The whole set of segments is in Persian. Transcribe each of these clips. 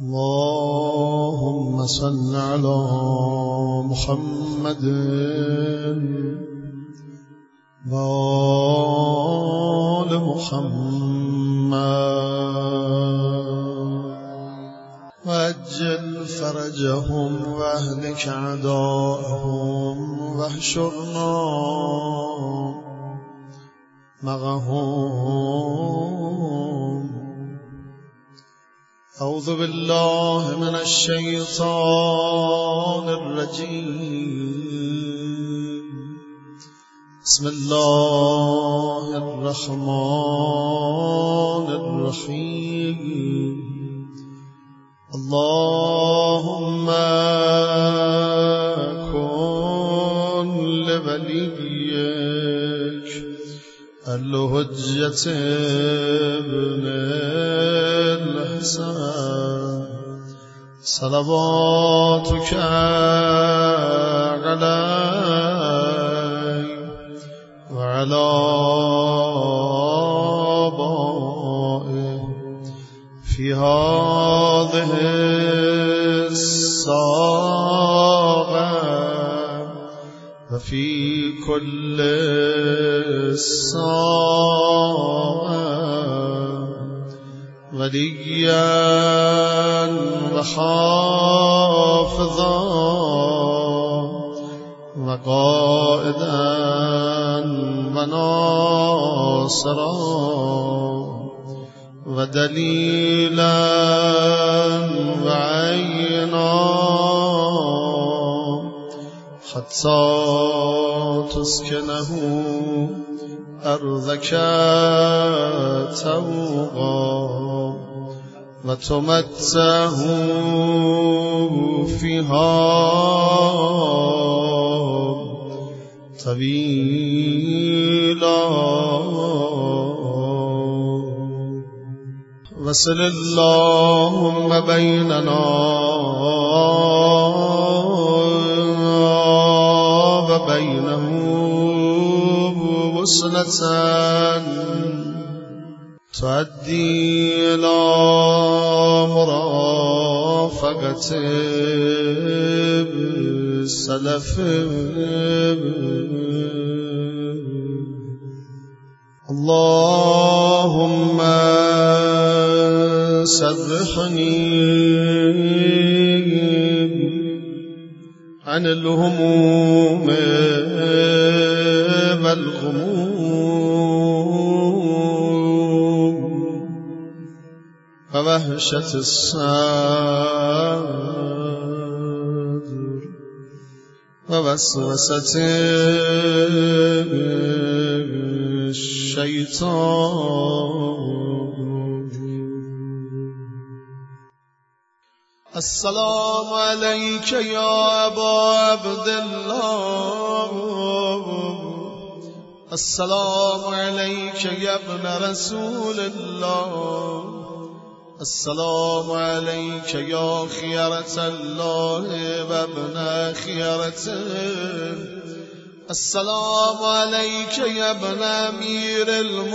اللهم صل على محمد وآل محمد وعجل فرجهم واهلك أعداءهم واحشرنا معهم. أعوذ بالله من الشيطان الرجيم. بسم الله الرحمن الرحيم. اللهم كن لوليك الحجة ابن الحسن صلواتك عليه وعلى آبائه في هذه الساعة وفي كل الساعة وليا وحافظا وقائدا وناصرا ودليلا وعينا حتى تسكنه أرضك توغا وتمتعه فيها طويلا وصل اللهم بيننا وبينه وصلة تؤدي إلى مرافقة السلف. اللهم سبحني عن الهموم والغموم ووهشة الصدر ووسوسة الشيطان. السلام عليك يا أبا عبد الله. السلام عليك يا ابن رسول الله. السلام عليك يا خيرة الله وابن خيرته. السلام عليك يا ابن أمير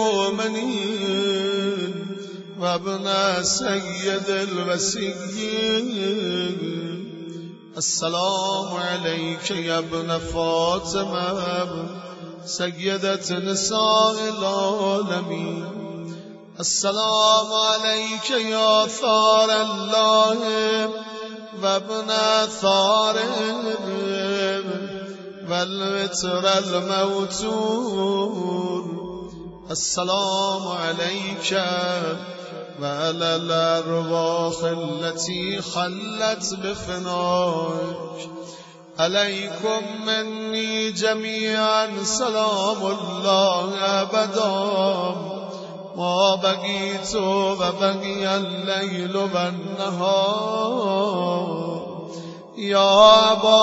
المؤمنين وابن سيد الوسيين. السلام عليك يا ابن فاطمة سيدة نساء العالمين. السلام عليك يا ثار الله وابن ثاره والوتر الموتور. السلام عليك وعلى الأرواح التي خلت بفنائك. عليكم مني جميعا سلام الله أبدا ما بقيت وبقي الليل والنهار. يا أبا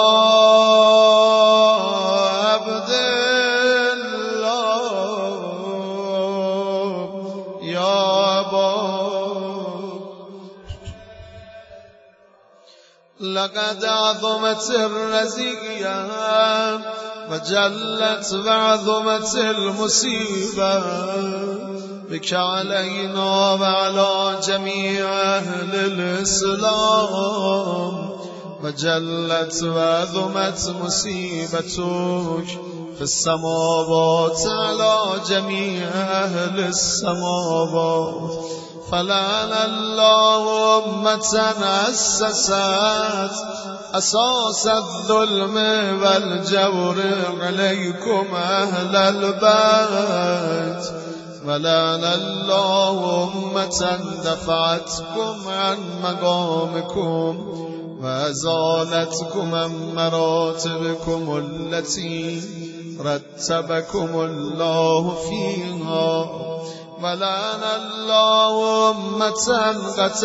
عبد الله يا أبا لقد عظمت الرزية وجلت وعظمت المصيبة بك علينا وعلى جميع أهل الإسلام وجلت وعظمت مصيبتك في السماوات على جميع أهل السماوات فلعن الله أمة أسست أساس الظلم والجور عليكم أهل البيت ولعن الله أمة دفعتكم عن مقامكم وأزالتكم عن مراتبكم التي رتبكم الله فيها ولعن الله أمة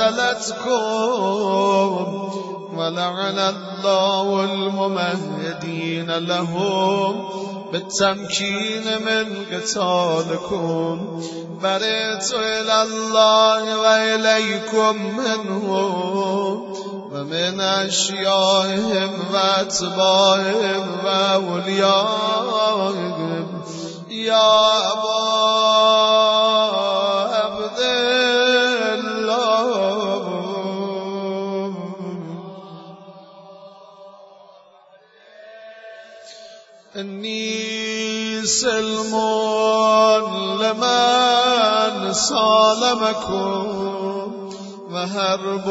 قتلتكم ولعن الله الممهدين لهم بالتمكين من قتالكم برئت إلى الله وإليكم منهم ومن أشيائهم وأتباعهم وأوليائهم يا أبا عبد الله إني سلم لمن سالمكم وهرب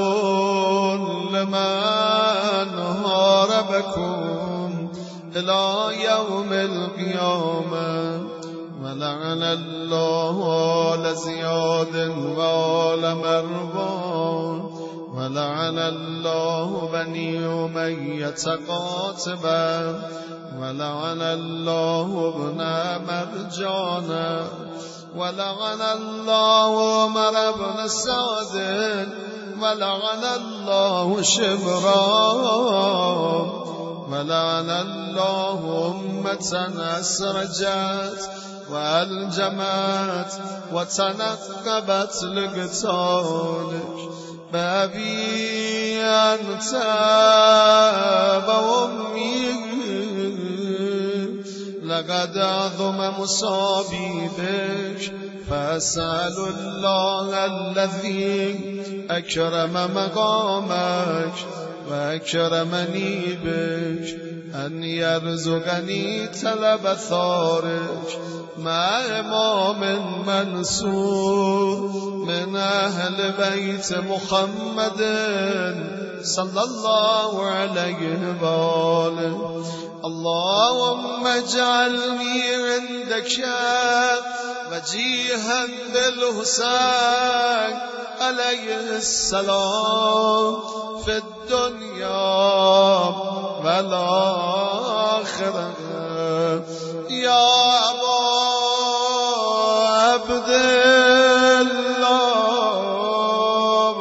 لمن هاربكم إلى يوم القيامة ولعن الله آل زياد وآل مروان ولعن الله بني أمية قاتبا ولعن الله ابن مرجانا ولعن الله عمر بن سعد ولعن الله شبران ولعن الله أمة أسرجت وألجمت وتنقبت لقتالك بأبي أنت وأمي لقد عظم مصابي بك فأسأل الله الذي أكرم مقامك وأكرمني بك أن يرزقني طلب ثارك مع إمام منصور من أهل بيت محمد صلى الله عليه وآله اللهم اجعلني عندك وجيها بالحسين عليه السلام في الدنيا والآخرة يا أبا عبد الله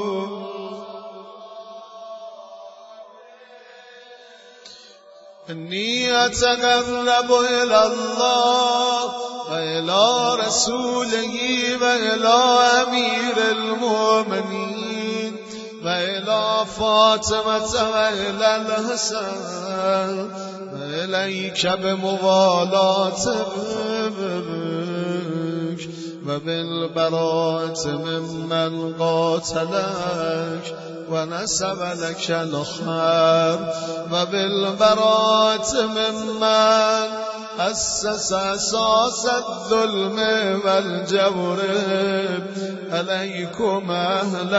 إني أتقرب إلى الله وإلى رسوله وإلى أمير المؤمنين وإلى فاطمة وإلى الحسن وإليك بموالاتك وبالبراءة ممن قاتلك ونسب لك الخير وبالبراءة ممن أسس أساس الظلم والجور عليكم أهل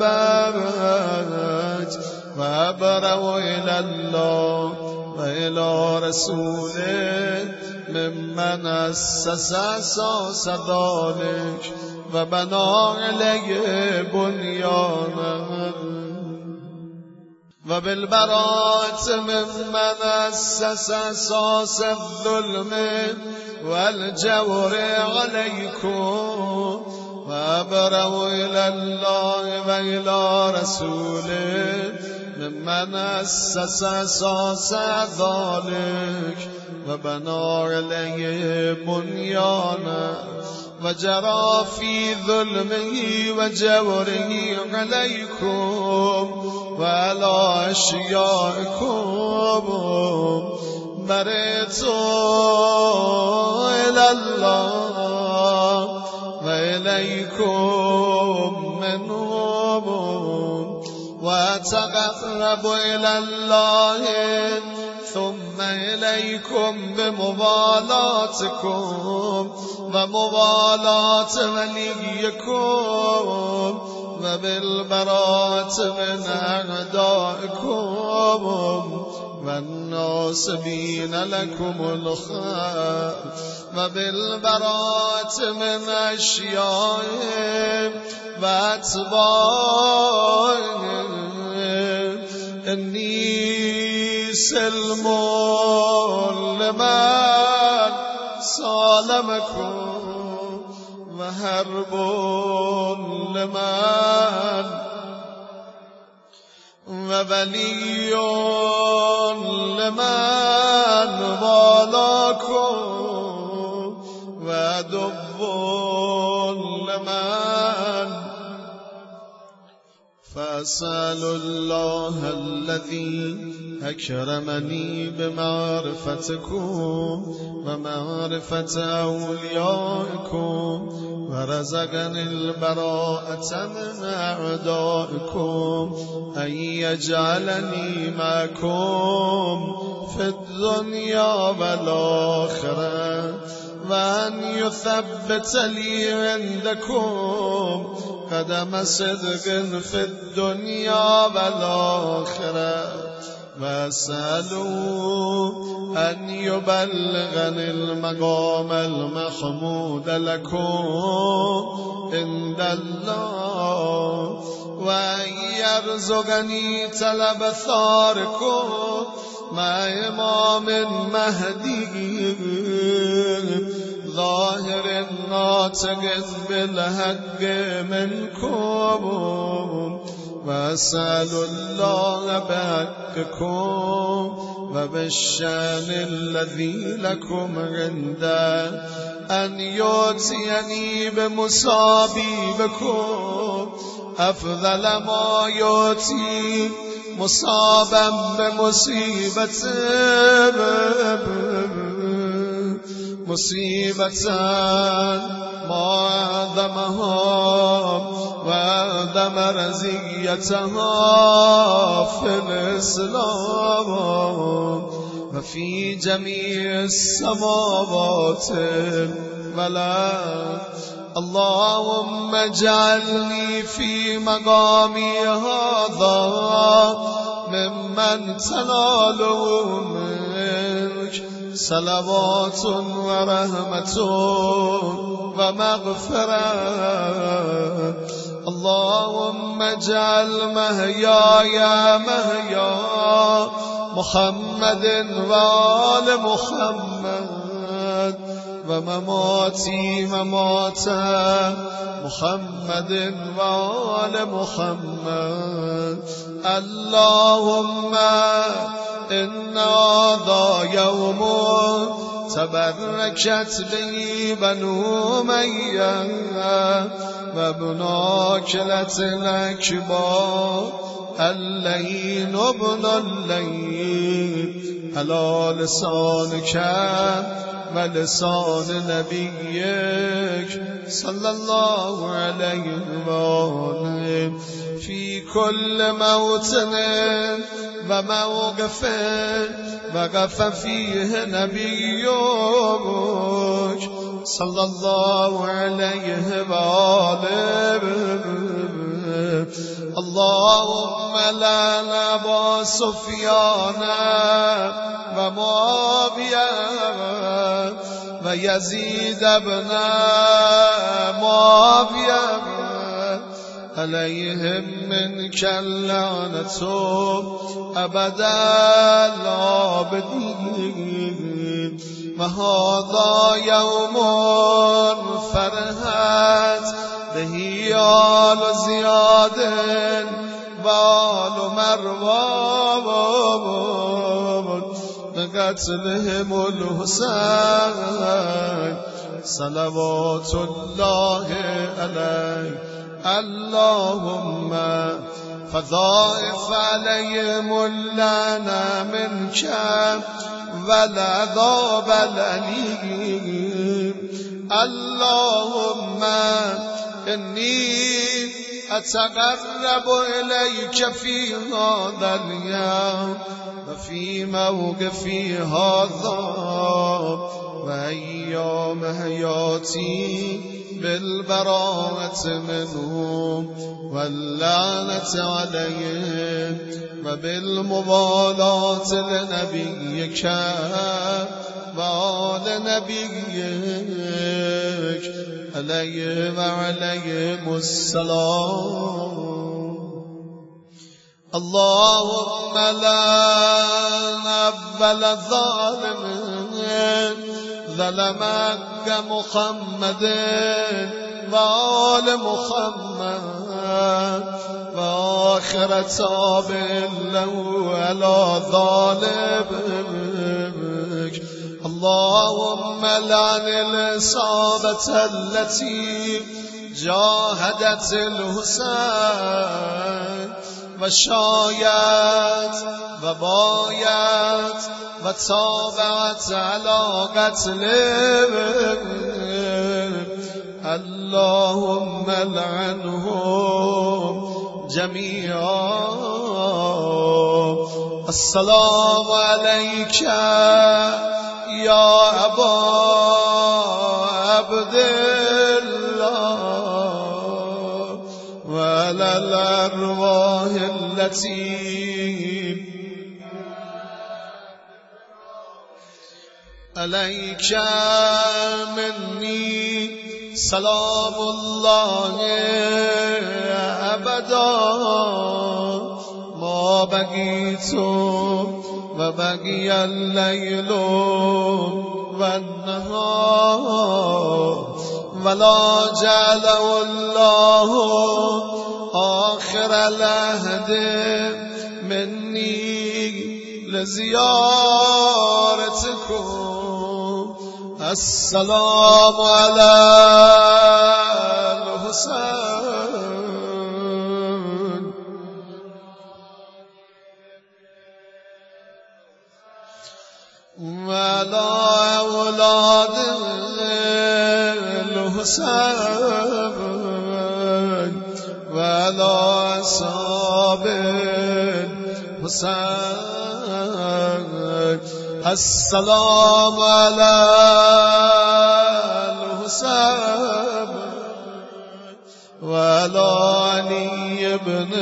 البيت وأبرأوا إلى الله وإلى رسوله ممن أسس أساس ذلك وبنى عليه بنيانا وبالبراءة ممن أسس أساس الظلم والجور عليكم وأبرأوا إلى الله وإلى رسوله ممن أسس أساس ذلك وبنى عليه بنيانا وجرى في ظلمه وجوره عليكم وعلى أشيائكم برئت إلى الله إليكم منهم وأتقرب إلى الله ثم إليكم بموالاتكم وموالاة وليكم وبالبراءة من أعدائكم والناصبين لكم الخير وبالبراءة من أشيائهم وأتباعهم إني سلم لمن سالمكم وحرب لمن وولي لمن والاكم وعدو لمن فأسأل الله الذي أكرمني بمعرفتكم ومعرفة أوليائكم ورزقني البراءة من أعدائكم أن يجعلني معكم في الدنيا والآخرة وأن يثبت لي عندكم قدم صدق في الدنيا والآخرة وأسألوا أن يبلغني المقام المحمود لكم عند الله وأن يرزقني طلب ثاركم مع إمام مهدي ظاهر ناطق بالحق منكم وأسأل الله بحقكم وبالشان الذي لكم عنده أن يؤتيني بمصابيبكم أفضل ما يؤتي مصابا مصيبة ما أعظمها وأعظم رزيتها في الإسلام وفي جميع السماوات والأرض اللهم اجعلني في مقامي هذا ممن تناله منك صلوات ورحمة ومغفرة اللهم اجعل محياي محيا محمد وآل محمد ومماتي ممات محمد وآل محمد اللهم إن هذا يوم تبركت به بنو أمية وابن كلة الأكبر اللين ابن اللين على لسانك ولسان نبيك صلى الله عليه وآله في كل موطن وموقف وقف فيه نبيك صلى الله عليه وآله اللهم لا نبا سفيان ومعاوية ويزيد بن معاوية عليهم منك اللعنة أبدا العابدين وهذا يوم فرحت به آل زياد وآل مروان بقتلهم الحسين صلوات الله عليه اللهم فضائف عليهم اللعنة منك والعذاب الأليم اللهم إني أتقرب إليك في هذا اليوم وفي موقفي هذا وأيام حياتي بالبراءة منهم واللعنة عليهم وبالمبالاة لنبيك وآل نبيك عليه وعليهم السلام. اللهم لعن أول ظالم ظلمك محمد وآل محمد وآخر تاب له على ظالمك. اللهم لعن الإصابة التي جاهدت الحسين وشايت وبايت وتابعت على قتله. اللهم لعنهم جميعا. السلام عليك يا أبا عبد الله وعلى الأرواح التي عليك مني سلام الله أبدا ما بقيت وبقي الليل والنهار ولا جعله الله آخر العهد مني لزيارتكم. السلام على الحسين وعلى أولاد الحسين وعلى أصحاب الحسين. السلام على الحسين وعلى علي بن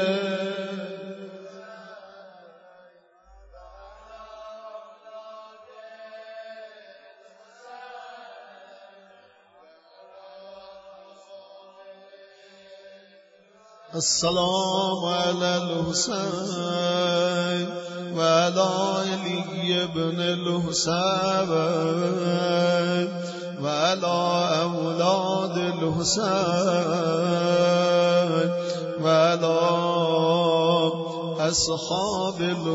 السلام على الحسين وعلى علي بن الحسين وعلى أولاد الحسين وعلى أصحاب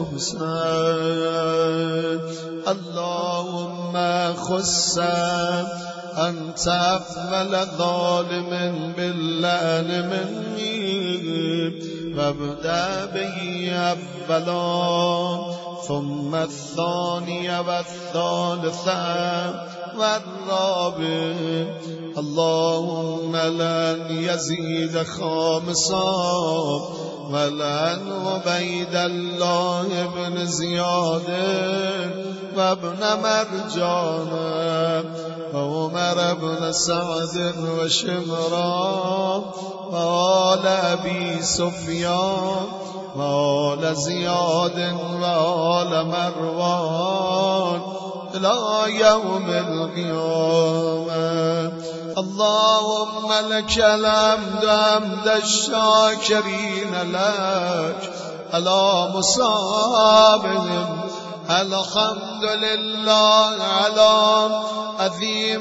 الحسين. اللهم خص أنت أفضل ظالم باللعن مني وابدأ به أولا ثم الثاني والثالثة والرابع. اللهم لن يزيد خامسا ولن عبيد الله بن زياد وابن مرجان وعمر بن سعد وشمران وآل أبي سفيان وآل زياد وآل مروان إلى يوم القيامة. اللهم لك الحمد حمد الشاكرين لك على مصابهم. الحمد لله على عظيم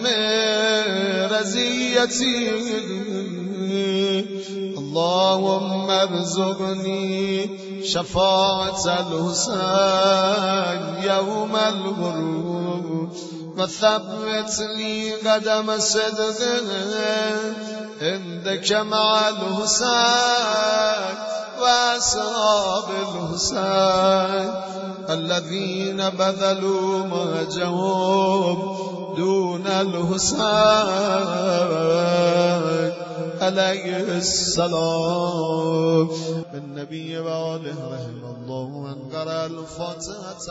رزيتي. اللهم ارزقني شفاعة الحسين يوم الغروب وثبت لي قدم صدق عندك مع الحسين وأصحاب الحسين الذين بذلوا مهجهم دون الحسين علیه السلام. النبی و آله رحم الله من قرأ الفاتحة